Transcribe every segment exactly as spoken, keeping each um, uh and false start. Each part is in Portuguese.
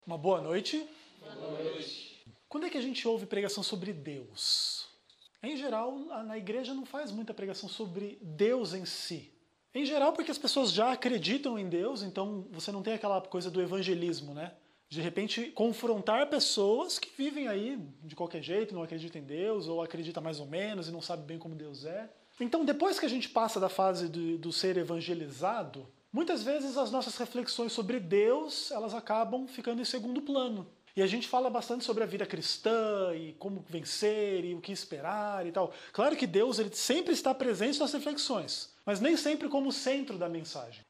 Uma boa noite. Boa noite. Quando é que a gente ouve pregação sobre Deus? Em geral, na igreja não faz muita pregação sobre Deus em si. Em geral, porque as pessoas já acreditam em Deus, então você não tem aquela coisa do evangelismo, né? De repente, confrontar pessoas que vivem aí de qualquer jeito, não acreditam em Deus, ou acreditam mais ou menos e não sabem bem como Deus é. Então, depois que a gente passa da fase do, do ser evangelizado, muitas vezes as nossas reflexões sobre Deus, elas acabam ficando em segundo plano. E a gente fala bastante sobre a vida cristã e como vencer e o que esperar e tal. Claro que Deus ele sempre está presente nas reflexões, mas nem sempre como centro da mensagem.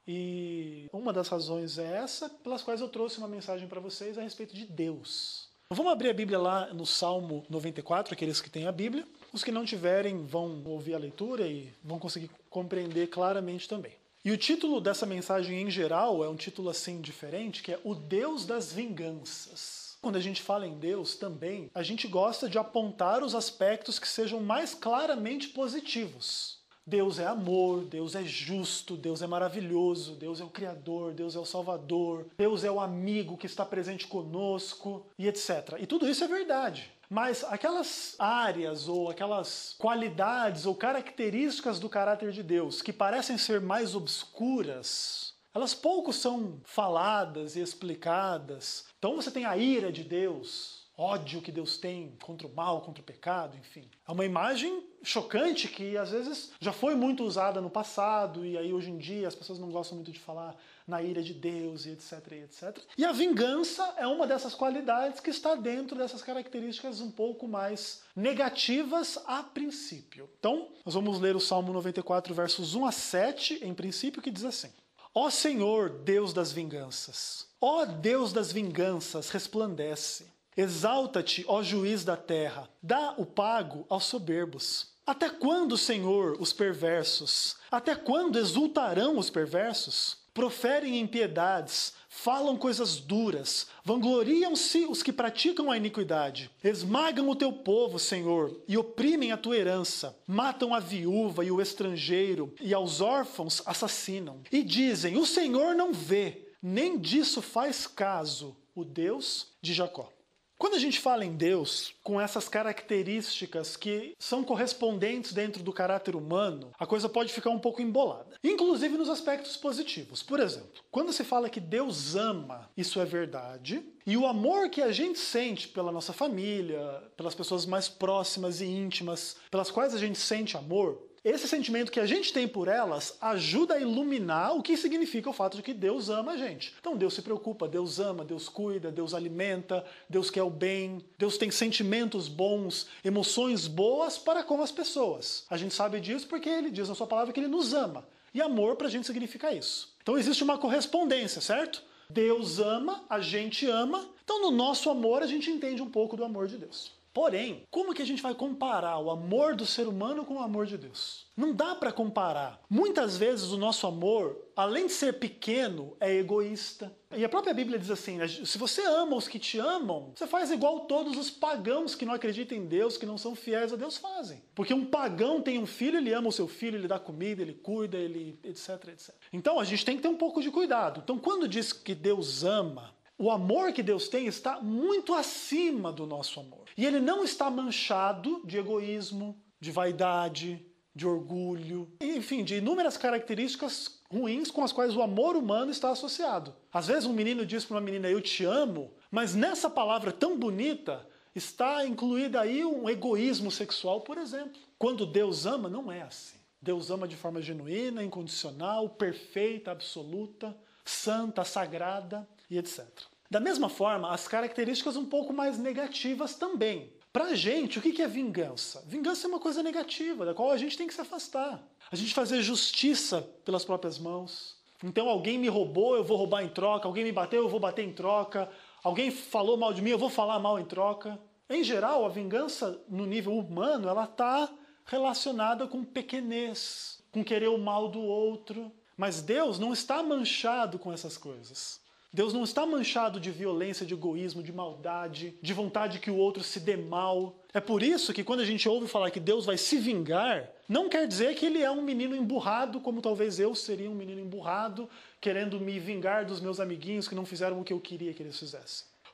E uma das razões é essa, pelas quais eu trouxe uma mensagem para vocês a respeito de Deus. Vamos abrir a Bíblia lá no Salmo noventa e quatro, aqueles que têm a Bíblia. Os que não tiverem vão ouvir a leitura e vão conseguir compreender claramente também. E o título dessa mensagem em geral é um título assim diferente, que é O Deus das Vinganças. Quando a gente fala em Deus também, a gente gosta de apontar os aspectos que sejam mais claramente positivos. Deus é amor, Deus é justo, Deus é maravilhoso, Deus é o Criador, Deus é o Salvador, Deus é o amigo que está presente conosco e etcétera. E tudo isso é verdade. Mas aquelas áreas ou aquelas qualidades ou características do caráter de Deus que parecem ser mais obscuras, elas pouco são faladas e explicadas. Então você tem a ira de Deus, ódio que Deus tem contra o mal, contra o pecado, enfim. É uma imagem chocante que às vezes já foi muito usada no passado e aí hoje em dia as pessoas não gostam muito de falar na ira de Deus e etc, e etcétera. E a vingança é uma dessas qualidades que está dentro dessas características um pouco mais negativas a princípio. Então, nós vamos ler o Salmo noventa e quatro, versos um a sete, em princípio, que diz assim: Ó Senhor, Deus das vinganças, ó Deus das vinganças, resplandece. Exalta-te, ó juiz da terra, dá o pago aos soberbos. Até quando, Senhor, os perversos? Até quando exultarão os perversos? Proferem impiedades, falam coisas duras, vangloriam-se os que praticam a iniquidade. Esmagam o teu povo, Senhor, e oprimem a tua herança. Matam a viúva e o estrangeiro, e aos órfãos assassinam. E dizem, o Senhor não vê, nem disso faz caso o Deus de Jacó. Quando a gente fala em Deus, com essas características que são correspondentes dentro do caráter humano, a coisa pode ficar um pouco embolada. Inclusive nos aspectos positivos. Por exemplo, quando se fala que Deus ama, isso é verdade. E o amor que a gente sente pela nossa família, pelas pessoas mais próximas e íntimas, pelas quais a gente sente amor, esse sentimento que a gente tem por elas ajuda a iluminar o que significa o fato de que Deus ama a gente. Então Deus se preocupa, Deus ama, Deus cuida, Deus alimenta, Deus quer o bem, Deus tem sentimentos bons, emoções boas para com as pessoas. A gente sabe disso porque ele diz na sua palavra que ele nos ama. E amor pra gente significa isso. Então existe uma correspondência, certo? Deus ama, a gente ama, então no nosso amor a gente entende um pouco do amor de Deus. Porém, como que a gente vai comparar o amor do ser humano com o amor de Deus? Não dá para comparar. Muitas vezes o nosso amor, além de ser pequeno, é egoísta. E a própria Bíblia diz assim, né? Se você ama os que te amam, você faz igual todos os pagãos que não acreditam em Deus, que não são fiéis a Deus fazem. Porque um pagão tem um filho, ele ama o seu filho, ele dá comida, ele cuida, ele etc, etcétera. Então a gente tem que ter um pouco de cuidado. Então quando diz que Deus ama, o amor que Deus tem está muito acima do nosso amor. E ele não está manchado de egoísmo, de vaidade, de orgulho, enfim, de inúmeras características ruins com as quais o amor humano está associado. Às vezes um menino diz para uma menina, eu te amo, mas nessa palavra tão bonita está incluída aí um egoísmo sexual, por exemplo. Quando Deus ama, não é assim. Deus ama de forma genuína, incondicional, perfeita, absoluta, santa, sagrada e etcétera. Da mesma forma, as características um pouco mais negativas também. Pra gente, o que é vingança? Vingança é uma coisa negativa, da qual a gente tem que se afastar. A gente fazer justiça pelas próprias mãos. Então alguém me roubou, eu vou roubar em troca. Alguém me bateu, eu vou bater em troca. Alguém falou mal de mim, eu vou falar mal em troca. Em geral, a vingança no nível humano, ela está relacionada com pequenez, com querer o mal do outro. Mas Deus não está manchado com essas coisas. Deus não está manchado de violência, de egoísmo, de maldade, de vontade que o outro se dê mal. É por isso que quando a gente ouve falar que Deus vai se vingar, não quer dizer que ele é um menino emburrado, como talvez eu seria um menino emburrado, querendo me vingar dos meus amiguinhos que não fizeram o que eu queria que eles fizessem.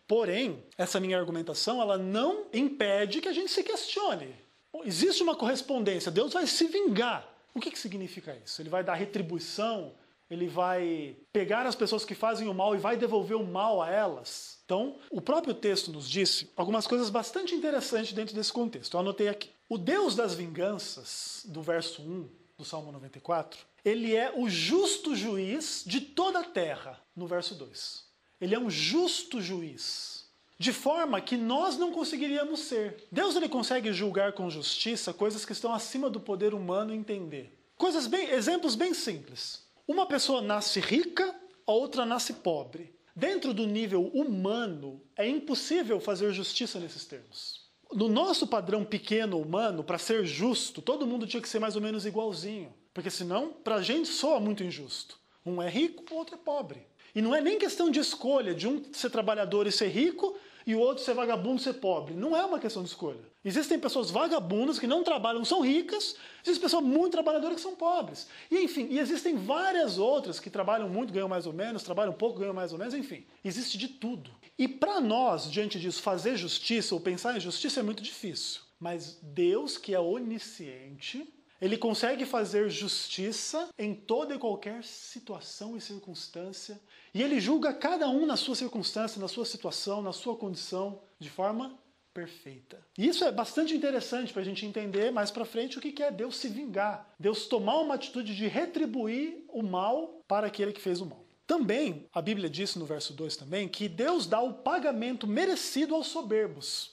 Porém, essa minha argumentação, ela não impede que a gente se questione. Existe uma correspondência, Deus vai se vingar. O que que significa isso? Ele vai dar retribuição? Ele vai pegar as pessoas que fazem o mal e vai devolver o mal a elas? Então, o próprio texto nos disse algumas coisas bastante interessantes dentro desse contexto. Eu anotei aqui. O Deus das vinganças, do verso um do Salmo noventa e quatro, ele é o justo juiz de toda a terra, no verso dois. Ele é um justo juiz, de forma que nós não conseguiríamos ser. Deus ele consegue julgar com justiça coisas que estão acima do poder humano entender. Coisas bem, exemplos bem simples. Uma pessoa nasce rica, a outra nasce pobre. Dentro do nível humano, é impossível fazer justiça nesses termos. No nosso padrão pequeno humano, para ser justo, todo mundo tinha que ser mais ou menos igualzinho. Porque senão, para a gente soa muito injusto. Um é rico, o outro é pobre. E não é nem questão de escolha, de um ser trabalhador e ser rico, e o outro ser vagabundo e ser pobre. Não é uma questão de escolha. Existem pessoas vagabundas que não trabalham, são ricas, existem pessoas muito trabalhadoras que são pobres. E enfim, e existem várias outras que trabalham muito, ganham mais ou menos, trabalham pouco, ganham mais ou menos, enfim. Existe de tudo. E para nós, diante disso, fazer justiça ou pensar em justiça é muito difícil. Mas Deus, que é onisciente, ele consegue fazer justiça em toda e qualquer situação e circunstância. E ele julga cada um na sua circunstância, na sua situação, na sua condição, de forma perfeita. E isso é bastante interessante para a gente entender mais para frente o que é Deus se vingar. Deus tomar uma atitude de retribuir o mal para aquele que fez o mal. Também, a Bíblia diz no verso dois também, que Deus dá o pagamento merecido aos soberbos.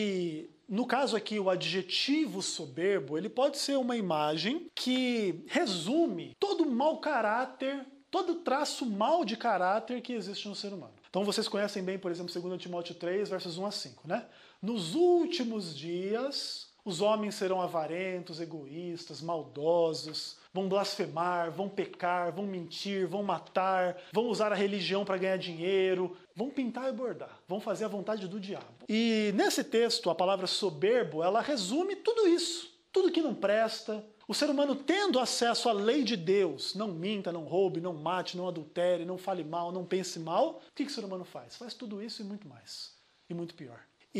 E no caso aqui, o adjetivo soberbo, ele pode ser uma imagem que resume todo o mau caráter, todo o traço mau de caráter que existe no ser humano. Então vocês conhecem bem, por exemplo, dois Timóteo três, versos um a cinco, né? Nos últimos dias, os homens serão avarentos, egoístas, maldosos, vão blasfemar, vão pecar, vão mentir, vão matar, vão usar a religião para ganhar dinheiro, vão pintar e bordar, vão fazer a vontade do diabo. E nesse texto, a palavra soberbo, ela resume tudo isso, tudo que não presta. O ser humano tendo acesso à lei de Deus, não minta, não roube, não mate, não adultere, não fale mal, não pense mal, o que, que o ser humano faz? Faz tudo isso e muito mais, e muito pior.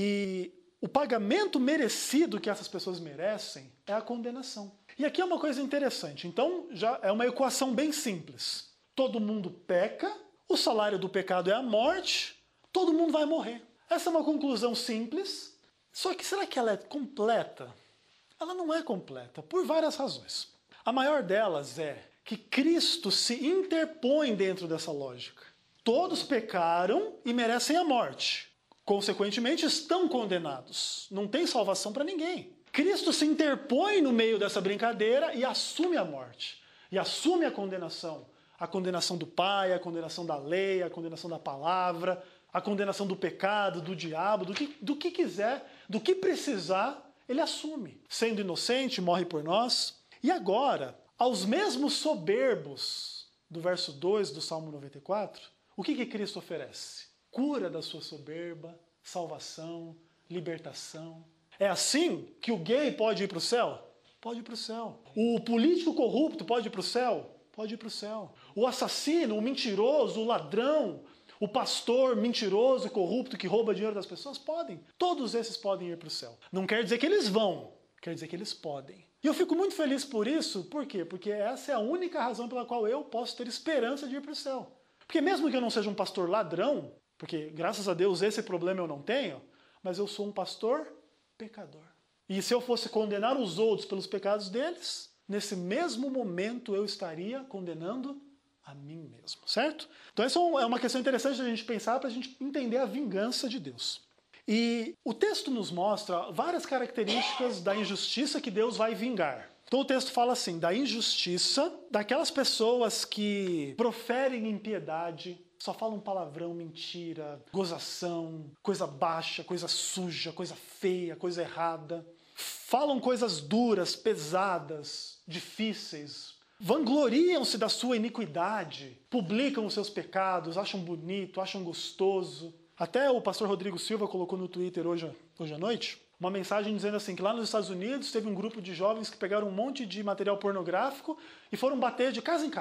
E o pagamento merecido que essas pessoas merecem é a condenação. E aqui é uma coisa interessante. Então, já é uma equação bem simples. Todo mundo peca, o salário do pecado é a morte, todo mundo vai morrer. Essa é uma conclusão simples, só que será que ela é completa? Ela não é completa, por várias razões. A maior delas é que Cristo se interpõe dentro dessa lógica. Todos pecaram e merecem a morte. Consequentemente, estão condenados. Não tem salvação para ninguém. Cristo se interpõe no meio dessa brincadeira e assume a morte. E assume a condenação. A condenação do Pai, a condenação da lei, a condenação da palavra, a condenação do pecado, do diabo, do que, do que quiser, do que precisar, ele assume. Sendo inocente, morre por nós. E agora, aos mesmos soberbos do verso dois do Salmo noventa e quatro, o que, que Cristo oferece? Cura da sua soberba, salvação, libertação. É assim que o gay pode ir para o céu? Pode ir para o céu. O político corrupto pode ir para o céu? Pode ir para o céu. O assassino, o mentiroso, o ladrão, o pastor mentiroso e corrupto que rouba dinheiro das pessoas? Podem. Todos esses podem ir para o céu. Não quer dizer que eles vão, quer dizer que eles podem. E eu fico muito feliz por isso. Por quê? Porque essa é a única razão pela qual eu posso ter esperança de ir para o céu. Porque mesmo que eu não seja um pastor ladrão, porque graças a Deus esse problema eu não tenho, mas eu sou um pastor pecador. E se eu fosse condenar os outros pelos pecados deles, nesse mesmo momento eu estaria condenando a mim mesmo, certo? Então essa é uma questão interessante da gente pensar para a gente entender a vingança de Deus. E o texto nos mostra várias características da injustiça que Deus vai vingar. Então o texto fala assim, da injustiça daquelas pessoas que proferem impiedade, só falam palavrão, mentira, gozação, coisa baixa, coisa suja, coisa feia, coisa errada. Falam coisas duras, pesadas, difíceis. Vangloriam-se da sua iniquidade, publicam os seus pecados, acham bonito, acham gostoso. Até o pastor Rodrigo Silva colocou no Twitter hoje, hoje à noite uma mensagem dizendo assim, que lá nos Estados Unidos teve um grupo de jovens que pegaram um monte de material pornográfico e foram bater de casa em casa.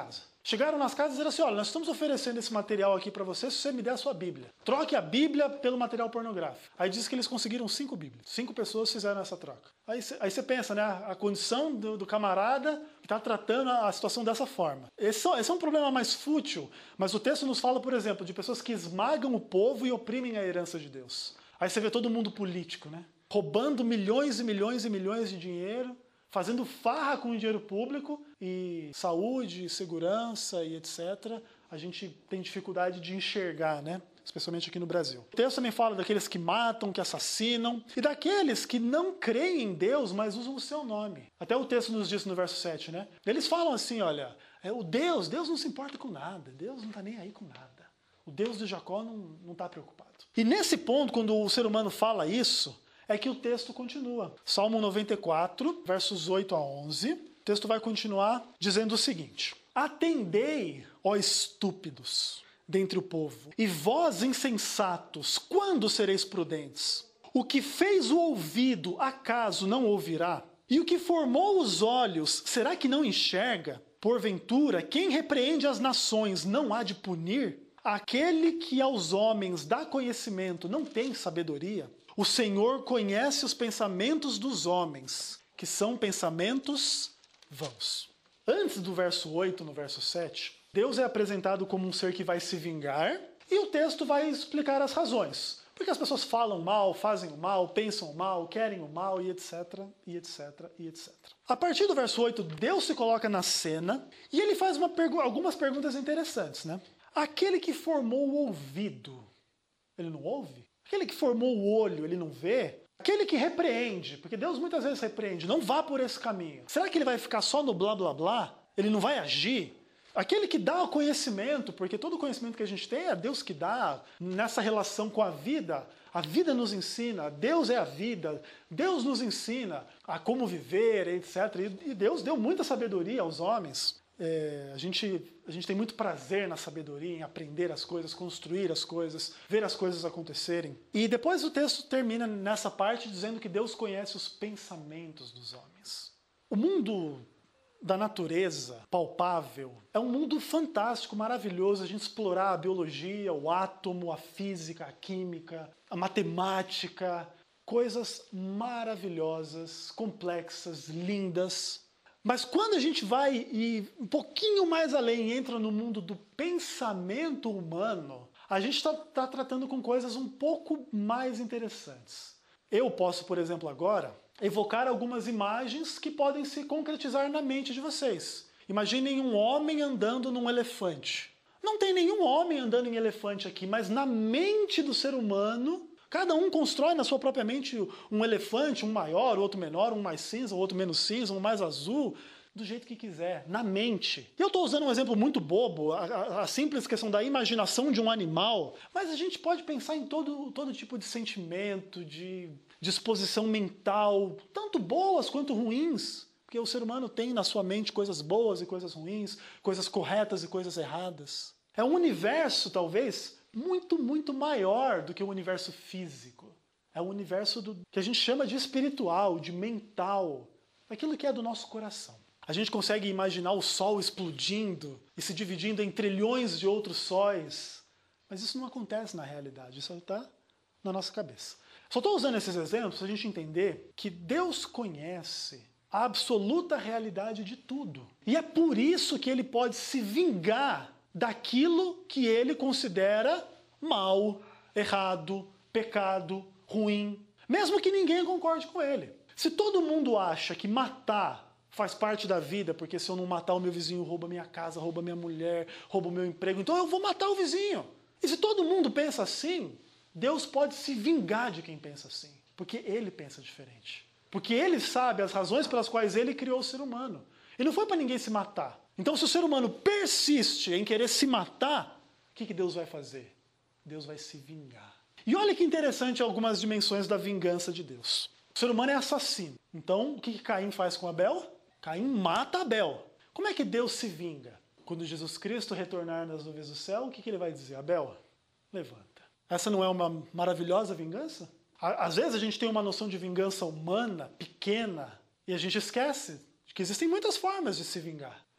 Chegaram nas casas e disseram assim, olha, nós estamos oferecendo esse material aqui para você se você me der a sua Bíblia. Troque a Bíblia pelo material pornográfico. Aí diz que eles conseguiram cinco Bíblias. Cinco pessoas fizeram essa troca. Aí você pensa, né, a condição do, do camarada que está tratando a, a situação dessa forma. Esse, esse é um problema mais fútil, mas o texto nos fala, por exemplo, de pessoas que esmagam o povo e oprimem a herança de Deus. Aí você vê todo mundo político, né? Roubando milhões e milhões e milhões de dinheiro, fazendo farra com o dinheiro público e saúde, segurança e etcétera. A gente tem dificuldade de enxergar, né? Especialmente aqui no Brasil. O texto também fala daqueles que matam, que assassinam, e daqueles que não creem em Deus, mas usam o seu nome. Até o texto nos diz no verso sete, né? Eles falam assim, olha, é o Deus, Deus não se importa com nada, Deus não está nem aí com nada. O Deus de Jacó não está preocupado. E nesse ponto, quando o ser humano fala isso, é que o texto continua. Salmo noventa e quatro, versos oito a onze, o texto vai continuar dizendo o seguinte: atendei, ó estúpidos, dentre o povo, e vós, insensatos, quando sereis prudentes? O que fez o ouvido, acaso não ouvirá? E o que formou os olhos, será que não enxerga? Porventura, quem repreende as nações não há de punir? Aquele que aos homens dá conhecimento não tem sabedoria? O Senhor conhece os pensamentos dos homens, que são pensamentos vãos. Antes do verso oito, no verso sete, Deus é apresentado como um ser que vai se vingar, e o texto vai explicar as razões. Porque as pessoas falam mal, fazem o mal, pensam o mal, querem o mal, e etc, e etc, e etcétera. A partir do verso oito, Deus se coloca na cena, e ele faz uma pergu- algumas perguntas interessantes, né? Aquele que formou o ouvido, ele não ouve? Aquele que formou o olho, ele não vê? Aquele que repreende, porque Deus muitas vezes repreende, não vá por esse caminho. Será que ele vai ficar só no blá blá blá? Ele não vai agir? Aquele que dá o conhecimento, porque todo o conhecimento que a gente tem é Deus que dá, nessa relação com a vida. A vida nos ensina, Deus é a vida, Deus nos ensina a como viver, etcétera. E Deus deu muita sabedoria aos homens. É, a, gente, a gente tem muito prazer na sabedoria, em aprender as coisas, construir as coisas, ver as coisas acontecerem. E depois o texto termina nessa parte dizendo que Deus conhece os pensamentos dos homens. O mundo da natureza palpável é um mundo fantástico, maravilhoso, a gente explorar a biologia, o átomo, a física, a química, a matemática, coisas maravilhosas, complexas, lindas. Mas quando a gente vai e um pouquinho mais além, entra no mundo do pensamento humano, a gente está tá tratando com coisas um pouco mais interessantes. Eu posso, por exemplo, agora, evocar algumas imagens que podem se concretizar na mente de vocês. Imaginem um homem andando num elefante. Não tem nenhum homem andando em elefante aqui, mas na mente do ser humano, cada um constrói na sua própria mente um elefante, um maior, outro menor, um mais cinza, outro menos cinza, um mais azul, do jeito que quiser, na mente. E eu estou usando um exemplo muito bobo, a, a, a simples questão da imaginação de um animal, mas a gente pode pensar em todo, todo tipo de sentimento, de disposição mental, tanto boas quanto ruins, porque o ser humano tem na sua mente coisas boas e coisas ruins, coisas corretas e coisas erradas. É um universo, talvez, muito, muito maior do que o universo físico. É um universo do, que a gente chama de espiritual, de mental, aquilo que é do nosso coração. A gente consegue imaginar o Sol explodindo e se dividindo em trilhões de outros sóis, mas isso não acontece na realidade, isso está na nossa cabeça. Só estou usando esses exemplos para a gente entender que Deus conhece a absoluta realidade de tudo. E é por isso que ele pode se vingar daquilo que ele considera mal, errado, pecado, ruim, mesmo que ninguém concorde com ele. Se todo mundo acha que matar faz parte da vida, porque se eu não matar o meu vizinho rouba minha casa, rouba minha mulher, rouba o meu emprego, então eu vou matar o vizinho. E se todo mundo pensa assim, Deus pode se vingar de quem pensa assim, porque ele pensa diferente. Porque ele sabe as razões pelas quais ele criou o ser humano. E não foi para ninguém se matar. Então se o ser humano persiste em querer se matar, o que, que Deus vai fazer? Deus vai se vingar. E olha que interessante algumas dimensões da vingança de Deus. O ser humano é assassino. Então o que, que Caim faz com Abel? Caim mata Abel. Como é que Deus se vinga? Quando Jesus Cristo retornar nas nuvens do céu, o que, que ele vai dizer? Abel, levanta. Essa não é uma maravilhosa vingança? Às vezes a gente tem uma noção de vingança humana, pequena, e a gente esquece de que existem muitas formas de se vingar.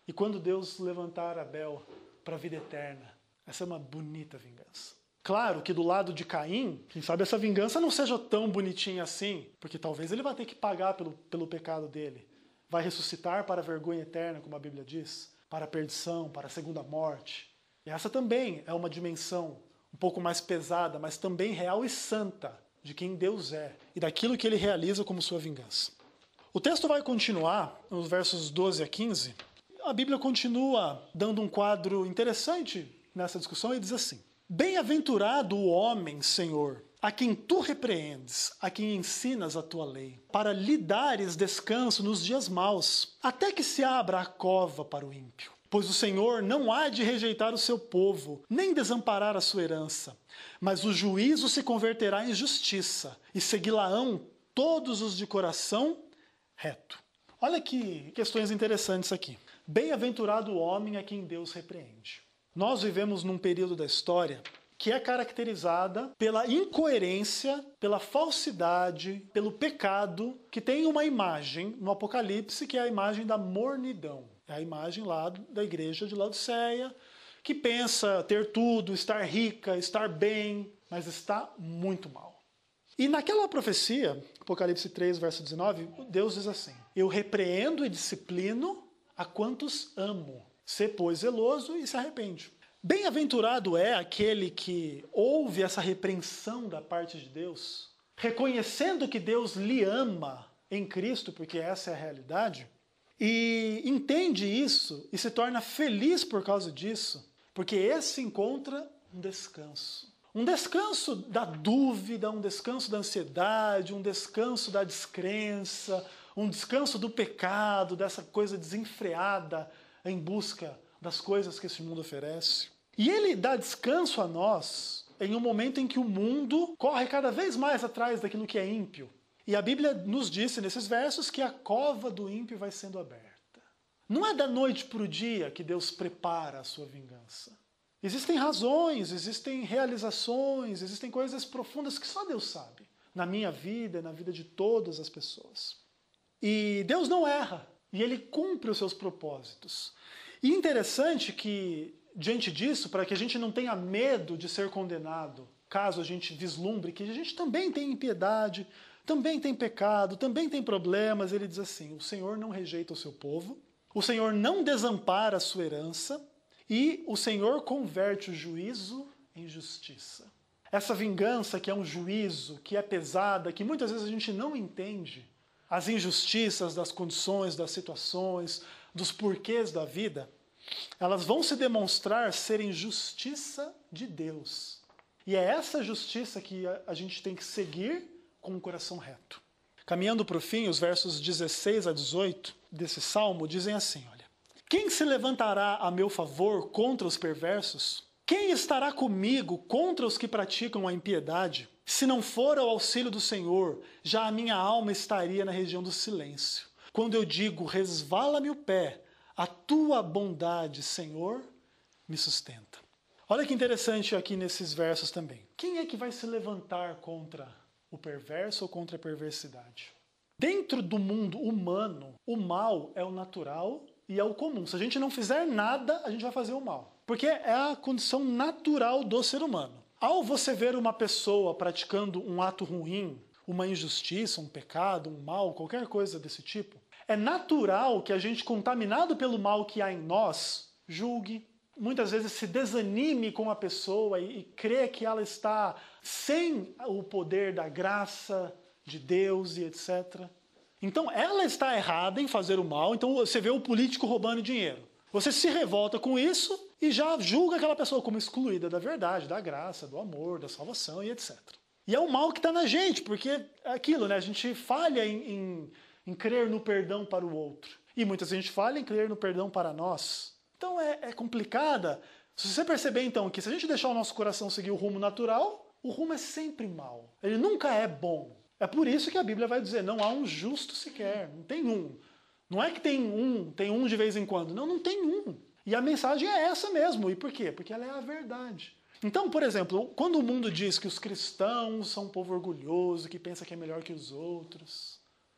E quando Deus levantar Abel para a vida eterna, essa é uma bonita vingança. Claro que do lado de Caim, quem sabe essa vingança não seja tão bonitinha assim, porque talvez ele vai ter que pagar pelo, pelo pecado dele. Vai ressuscitar para a vergonha eterna, como a Bíblia diz, para a perdição, para a segunda morte. E essa também é uma dimensão um pouco mais pesada, mas também real e santa, de quem Deus é e daquilo que ele realiza como sua vingança. O texto vai continuar, nos versos doze a quinze. A Bíblia continua dando um quadro interessante nessa discussão e diz assim: Bem-aventurado o homem, Senhor, a quem tu repreendes, a quem ensinas a tua lei, para lhe dares descanso nos dias maus, até que se abra a cova para o ímpio. Pois o Senhor não há de rejeitar o seu povo, nem desamparar a sua herança, mas o juízo se converterá em justiça, e segui-la-ão todos os de coração reto. Olha que questões interessantes aqui. Bem-aventurado o homem a quem Deus repreende. Nós vivemos num período da história que é caracterizada pela incoerência, pela falsidade, pelo pecado, que tem uma imagem no Apocalipse, que é a imagem da mornidão. É a imagem lá da igreja de Laodiceia, que pensa ter tudo, estar rica, estar bem, mas está muito mal. E naquela profecia, Apocalipse três, verso dezenove, Deus diz assim: Eu repreendo e disciplino a quantos amo. Sê, pois, zeloso e se arrepende. Bem-aventurado é aquele que ouve essa repreensão da parte de Deus, reconhecendo que Deus lhe ama em Cristo, porque essa é a realidade, e entende isso e se torna feliz por causa disso, porque esse encontra um descanso. Um descanso da dúvida, um descanso da ansiedade, um descanso da descrença, um descanso do pecado, dessa coisa desenfreada em busca das coisas que esse mundo oferece. E ele dá descanso a nós em um momento em que o mundo corre cada vez mais atrás daquilo que é ímpio. E a Bíblia nos disse nesses versos que a cova do ímpio vai sendo aberta. Não é da noite para o dia que Deus prepara a sua vingança. Existem razões, existem realizações, existem coisas profundas que só Deus sabe. Na minha vida, na vida de todas as pessoas. E Deus não erra. E Ele cumpre os seus propósitos. E interessante que, diante disso, para que a gente não tenha medo de ser condenado, caso a gente vislumbre que a gente também tem impiedade, também tem pecado, também tem problemas, ele diz assim: o Senhor não rejeita o seu povo, o Senhor não desampara a sua herança, e o Senhor converte o juízo em justiça. Essa vingança que é um juízo, que é pesada, que muitas vezes a gente não entende, as injustiças das condições, das situações, dos porquês da vida, elas vão se demonstrar serem justiça de Deus. E é essa justiça que a gente tem que seguir com o coração reto. Caminhando para o fim, os versos dezesseis a dezoito desse salmo dizem assim: olha, quem se levantará a meu favor contra os perversos? Quem estará comigo contra os que praticam a impiedade? Se não for ao auxílio do Senhor, já a minha alma estaria na região do silêncio. Quando eu digo, resvala-me o pé, a tua bondade, Senhor, me sustenta. Olha que interessante aqui nesses versos também. Quem é que vai se levantar contra o perverso ou contra a perversidade? Dentro do mundo humano, o mal é o natural e é o comum. Se a gente não fizer nada, a gente vai fazer o mal. Porque é a condição natural do ser humano. Ao você ver uma pessoa praticando um ato ruim, uma injustiça, um pecado, um mal, qualquer coisa desse tipo, é natural que a gente, contaminado pelo mal que há em nós, julgue, muitas vezes se desanime com a pessoa e, e crê que ela está sem o poder da graça de Deus e etcétera. Então ela está errada em fazer o mal, então você vê o político roubando dinheiro. Você se revolta com isso e já julga aquela pessoa como excluída da verdade, da graça, do amor, da salvação e etcétera. E é o mal que está na gente, porque é aquilo, né? A gente falha em, em, em crer no perdão para o outro. E muita gente falha em crer no perdão para nós. Então é, é complicada. Se você perceber então que se a gente deixar o nosso coração seguir o rumo natural, o rumo é sempre mal. Ele nunca é bom. É por isso que a Bíblia vai dizer, não há um justo sequer, não tem um. Não é que tem um, tem um de vez em quando. Não, não tem um. E a mensagem é essa mesmo. E por quê? Porque ela é a verdade. Então, por exemplo, quando o mundo diz que os cristãos são um povo orgulhoso, que pensa que é melhor que os outros,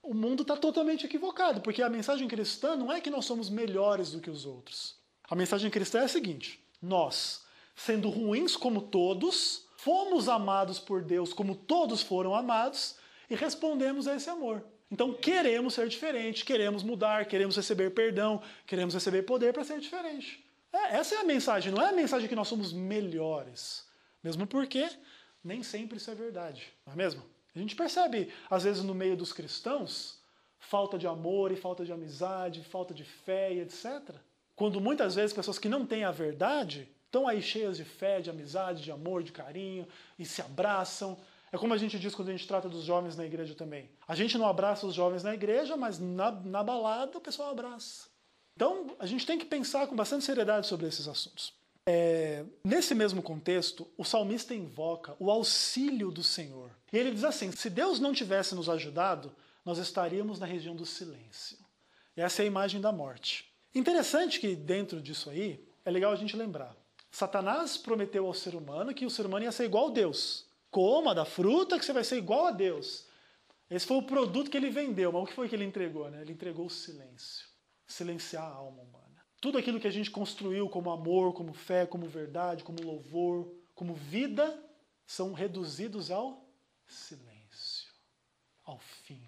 o mundo está totalmente equivocado, porque a mensagem cristã não é que nós somos melhores do que os outros. A mensagem cristã é a seguinte: nós, sendo ruins como todos, fomos amados por Deus como todos foram amados e respondemos a esse amor. Então queremos ser diferente, queremos mudar, queremos receber perdão, queremos receber poder para ser diferente. É, essa é a mensagem, não é a mensagem que nós somos melhores. Mesmo porque nem sempre isso é verdade, não é mesmo? A gente percebe, às vezes, no meio dos cristãos, falta de amor e falta de amizade, falta de fé e etcétera. Quando muitas vezes pessoas que não têm a verdade estão aí cheias de fé, de amizade, de amor, de carinho e se abraçam. É como a gente diz quando a gente trata dos jovens na igreja também. A gente não abraça os jovens na igreja, mas na, na balada o pessoal abraça. Então, a gente tem que pensar com bastante seriedade sobre esses assuntos. É, nesse mesmo contexto, o salmista invoca o auxílio do Senhor. E ele diz assim: se Deus não tivesse nos ajudado, nós estaríamos na região do silêncio. E essa é a imagem da morte. Interessante que dentro disso aí, é legal a gente lembrar. Satanás prometeu ao ser humano que o ser humano ia ser igual a Deus. Coma da fruta que você vai ser igual a Deus. Esse foi o produto que ele vendeu, mas o que foi que ele entregou? Né? Ele entregou o silêncio. Silenciar a alma humana. Tudo aquilo que a gente construiu como amor, como fé, como verdade, como louvor, como vida, são reduzidos ao silêncio, ao fim.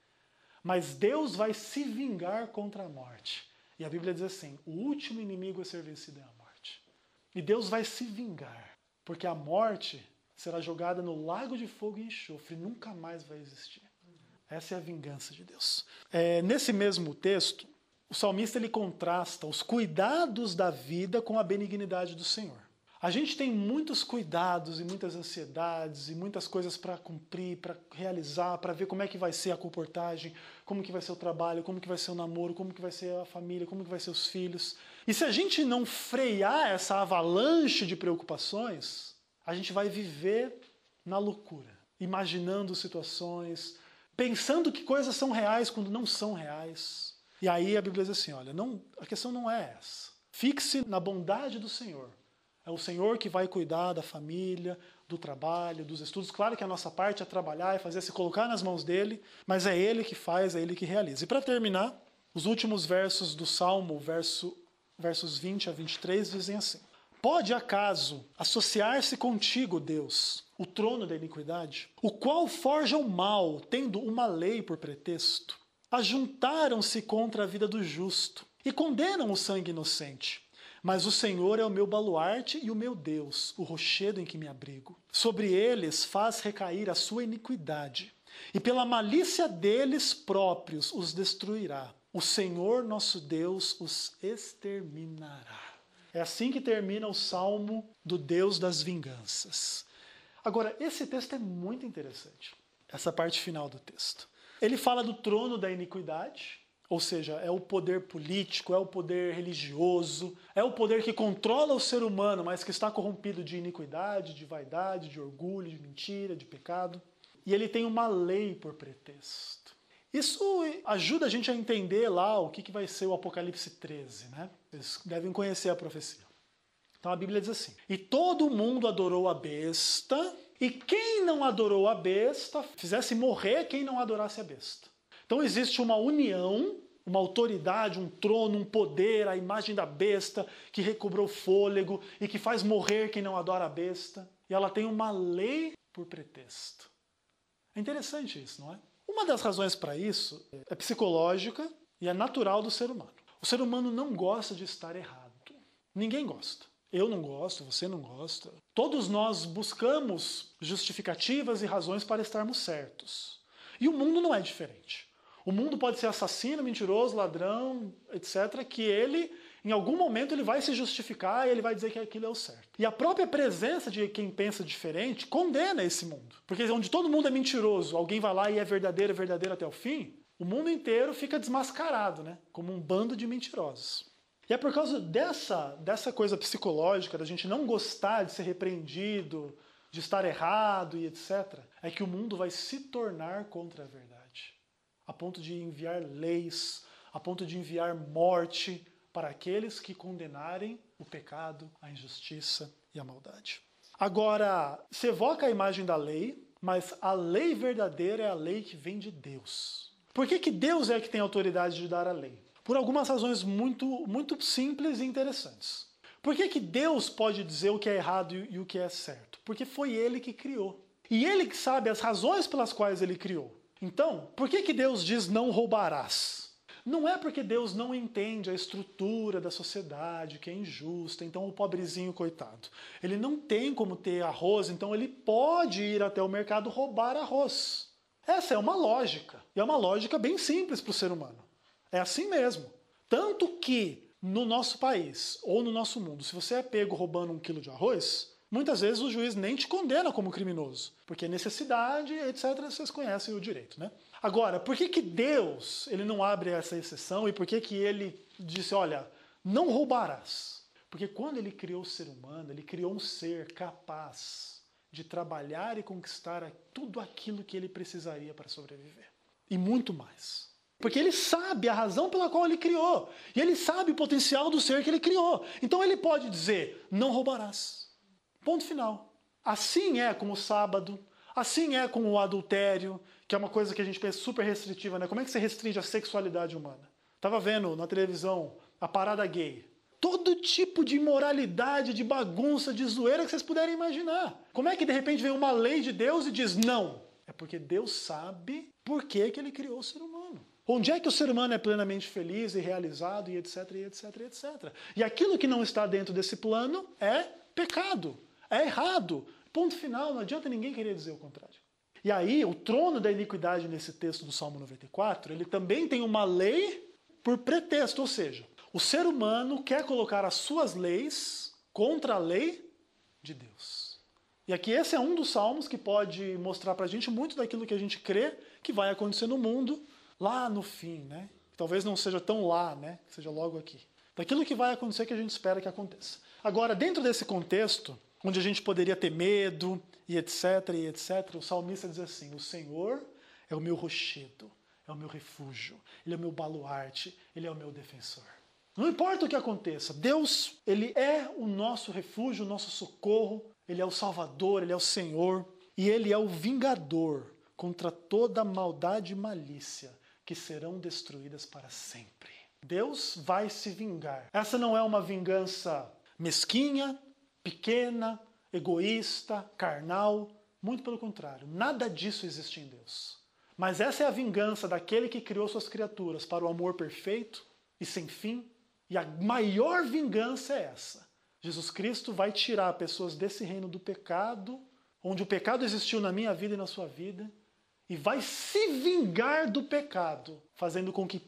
Mas Deus vai se vingar contra a morte. E a Bíblia diz assim: o último inimigo a ser vencido é a morte. E Deus vai se vingar, porque a morte será jogada no lago de fogo e enxofre, nunca mais vai existir. Essa é a vingança de Deus. É, nesse mesmo texto, o salmista ele contrasta os cuidados da vida com a benignidade do Senhor. A gente tem muitos cuidados e muitas ansiedades e muitas coisas para cumprir, para realizar, para ver como é que vai ser a comportagem, como que vai ser o trabalho, como que vai ser o namoro, como que vai ser a família, como que vai ser os filhos. E se a gente não frear essa avalanche de preocupações, a gente vai viver na loucura, imaginando situações, pensando que coisas são reais quando não são reais. E aí a Bíblia diz assim: olha, não, a questão não é essa. Fixe na bondade do Senhor. É o Senhor que vai cuidar da família, do trabalho, dos estudos. Claro que a nossa parte é trabalhar, é fazer, se colocar nas mãos dele, mas é ele que faz, é ele que realiza. E para terminar, os últimos versos do Salmo, verso, versos vinte a vinte e três, dizem assim: pode acaso associar-se contigo, Deus, o trono da iniquidade, o qual forja o mal, tendo uma lei por pretexto? Ajuntaram-se contra a vida do justo e condenam o sangue inocente. Mas o Senhor é o meu baluarte e o meu Deus, o rochedo em que me abrigo. Sobre eles faz recair a sua iniquidade, e pela malícia deles próprios os destruirá. O Senhor nosso Deus os exterminará. É assim que termina o Salmo do Deus das vinganças. Agora, esse texto é muito interessante, essa parte final do texto. Ele fala do trono da iniquidade, ou seja, é o poder político, é o poder religioso, é o poder que controla o ser humano, mas que está corrompido de iniquidade, de vaidade, de orgulho, de mentira, de pecado. E ele tem uma lei por pretexto. Isso ajuda a gente a entender lá o que, que vai ser o Apocalipse treze, né? Vocês devem conhecer a profecia. Então a Bíblia diz assim: e todo mundo adorou a besta, e quem não adorou a besta, fizesse morrer quem não adorasse a besta. Então existe uma união, uma autoridade, um trono, um poder, a imagem da besta que recobrou fôlego e que faz morrer quem não adora a besta. E ela tem uma lei por pretexto. É interessante isso, não é? Uma das razões para isso é psicológica e é natural do ser humano. O ser humano não gosta de estar errado. Ninguém gosta. Eu não gosto, você não gosta. Todos nós buscamos justificativas e razões para estarmos certos. E o mundo não é diferente. O mundo pode ser assassino, mentiroso, ladrão, etcétera, que ele, em algum momento, ele vai se justificar e ele vai dizer que aquilo é o certo. E a própria presença de quem pensa diferente condena esse mundo. Porque onde todo mundo é mentiroso, alguém vai lá e é verdadeiro, é verdadeiro até o fim, o mundo inteiro fica desmascarado, né? Como um bando de mentirosos. E é por causa dessa, dessa coisa psicológica, da gente não gostar de ser repreendido, de estar errado e etcétera, é que o mundo vai se tornar contra a verdade. A ponto de enviar leis, a ponto de enviar morte para aqueles que condenarem o pecado, a injustiça e a maldade. Agora, se evoca a imagem da lei, mas a lei verdadeira é a lei que vem de Deus. Por que que Deus é que tem autoridade de dar a lei? Por algumas razões muito, muito simples e interessantes. Por que que Deus pode dizer o que é errado e o que é certo? Porque foi Ele que criou. E Ele que sabe as razões pelas quais Ele criou. Então, por que que Deus diz não roubarás? Não é porque Deus não entende a estrutura da sociedade, que é injusta, então o pobrezinho, coitado. Ele não tem como ter arroz, então ele pode ir até o mercado roubar arroz. Essa é uma lógica. E é uma lógica bem simples para o ser humano. É assim mesmo. Tanto que no nosso país, ou no nosso mundo, se você é pego roubando um quilo de arroz, muitas vezes o juiz nem te condena como criminoso, porque necessidade, etcétera, vocês conhecem o direito, né? Agora, por que que Deus ele não abre essa exceção e por que que ele disse, olha, não roubarás? Porque quando ele criou o ser humano, ele criou um ser capaz de trabalhar e conquistar tudo aquilo que ele precisaria para sobreviver. E muito mais. Porque ele sabe a razão pela qual ele criou. E ele sabe o potencial do ser que ele criou. Então ele pode dizer, não roubarás. Ponto final. Assim é com o sábado, assim é com o adultério, que é uma coisa que a gente pensa super restritiva, né? Como é que você restringe a sexualidade humana? Estava vendo na televisão a parada gay. Todo tipo de imoralidade, de bagunça, de zoeira que vocês puderem imaginar. Como é que de repente vem uma lei de Deus e diz não? É porque Deus sabe por que que ele criou o ser humano. Onde é que o ser humano é plenamente feliz e realizado e etc, e etc, e etcétera. E aquilo que não está dentro desse plano é pecado, é errado. Ponto final, não adianta ninguém querer dizer o contrário. E aí, o trono da iniquidade nesse texto do Salmo noventa e quatro, ele também tem uma lei por pretexto, ou seja, o ser humano quer colocar as suas leis contra a lei de Deus. E aqui esse é um dos salmos que pode mostrar pra gente muito daquilo que a gente crê que vai acontecer no mundo lá no fim, né? Talvez não seja tão lá, né? Que seja logo aqui. Daquilo que vai acontecer que a gente espera que aconteça. Agora, dentro desse contexto, onde a gente poderia ter medo, e etc, e etcétera, o salmista diz assim, o Senhor é o meu rochedo, é o meu refúgio, Ele é o meu baluarte, Ele é o meu defensor. Não importa o que aconteça, Deus, Ele é o nosso refúgio, o nosso socorro, Ele é o Salvador, Ele é o Senhor, e Ele é o vingador contra toda maldade e malícia que serão destruídas para sempre. Deus vai se vingar. Essa não é uma vingança mesquinha, pequena, egoísta, carnal, muito pelo contrário. Nada disso existe em Deus. Mas essa é a vingança daquele que criou suas criaturas para o amor perfeito e sem fim. E a maior vingança é essa. Jesus Cristo vai tirar pessoas desse reino do pecado, onde o pecado existiu na minha vida e na sua vida, e vai se vingar do pecado, fazendo com que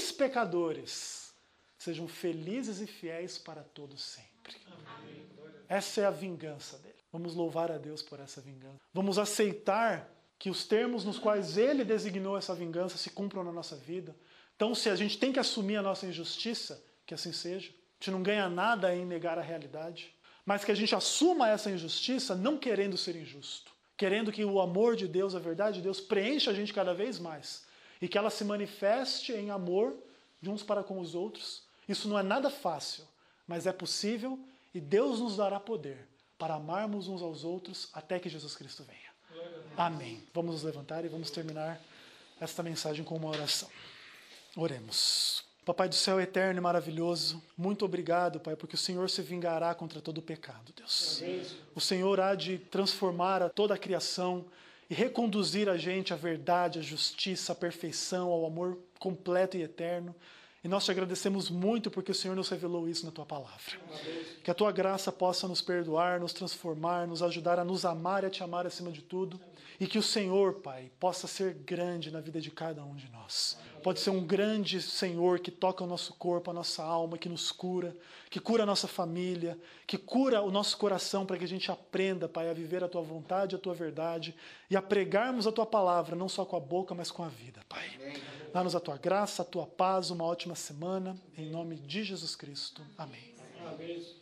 ex-pecadores sejam felizes e fiéis para todo sempre. Amém. Essa é a vingança dele. Vamos louvar a Deus por essa vingança. Vamos aceitar que os termos nos quais ele designou essa vingança se cumpram na nossa vida. Então, se a gente tem que assumir a nossa injustiça, que assim seja. A gente não ganha nada em negar a realidade, mas que a gente assuma essa injustiça não querendo ser injusto. Querendo que o amor de Deus, a verdade de Deus, preencha a gente cada vez mais. E que ela se manifeste em amor de uns para com os outros. Isso não é nada fácil, mas é possível e Deus nos dará poder para amarmos uns aos outros até que Jesus Cristo venha. Amém. Vamos nos levantar e vamos terminar esta mensagem com uma oração. Oremos. Papai do céu eterno e maravilhoso, muito obrigado, Pai, porque o Senhor se vingará contra todo o pecado, Deus. O Senhor há de transformar a toda a criação e reconduzir a gente à verdade, à justiça, à perfeição, ao amor completo e eterno. E nós te agradecemos muito porque o Senhor nos revelou isso na Tua palavra. Que a Tua graça possa nos perdoar, nos transformar, nos ajudar a nos amar e a Te amar acima de tudo. E que o Senhor, Pai, possa ser grande na vida de cada um de nós. Pode ser um grande Senhor que toca o nosso corpo, a nossa alma, que nos cura, que cura a nossa família, que cura o nosso coração para que a gente aprenda, Pai, a viver a Tua vontade, a Tua verdade e a pregarmos a Tua palavra, não só com a boca, mas com a vida, Pai. Dá-nos a Tua graça, a Tua paz, uma ótima semana, em nome de Jesus Cristo. Amém. Amém.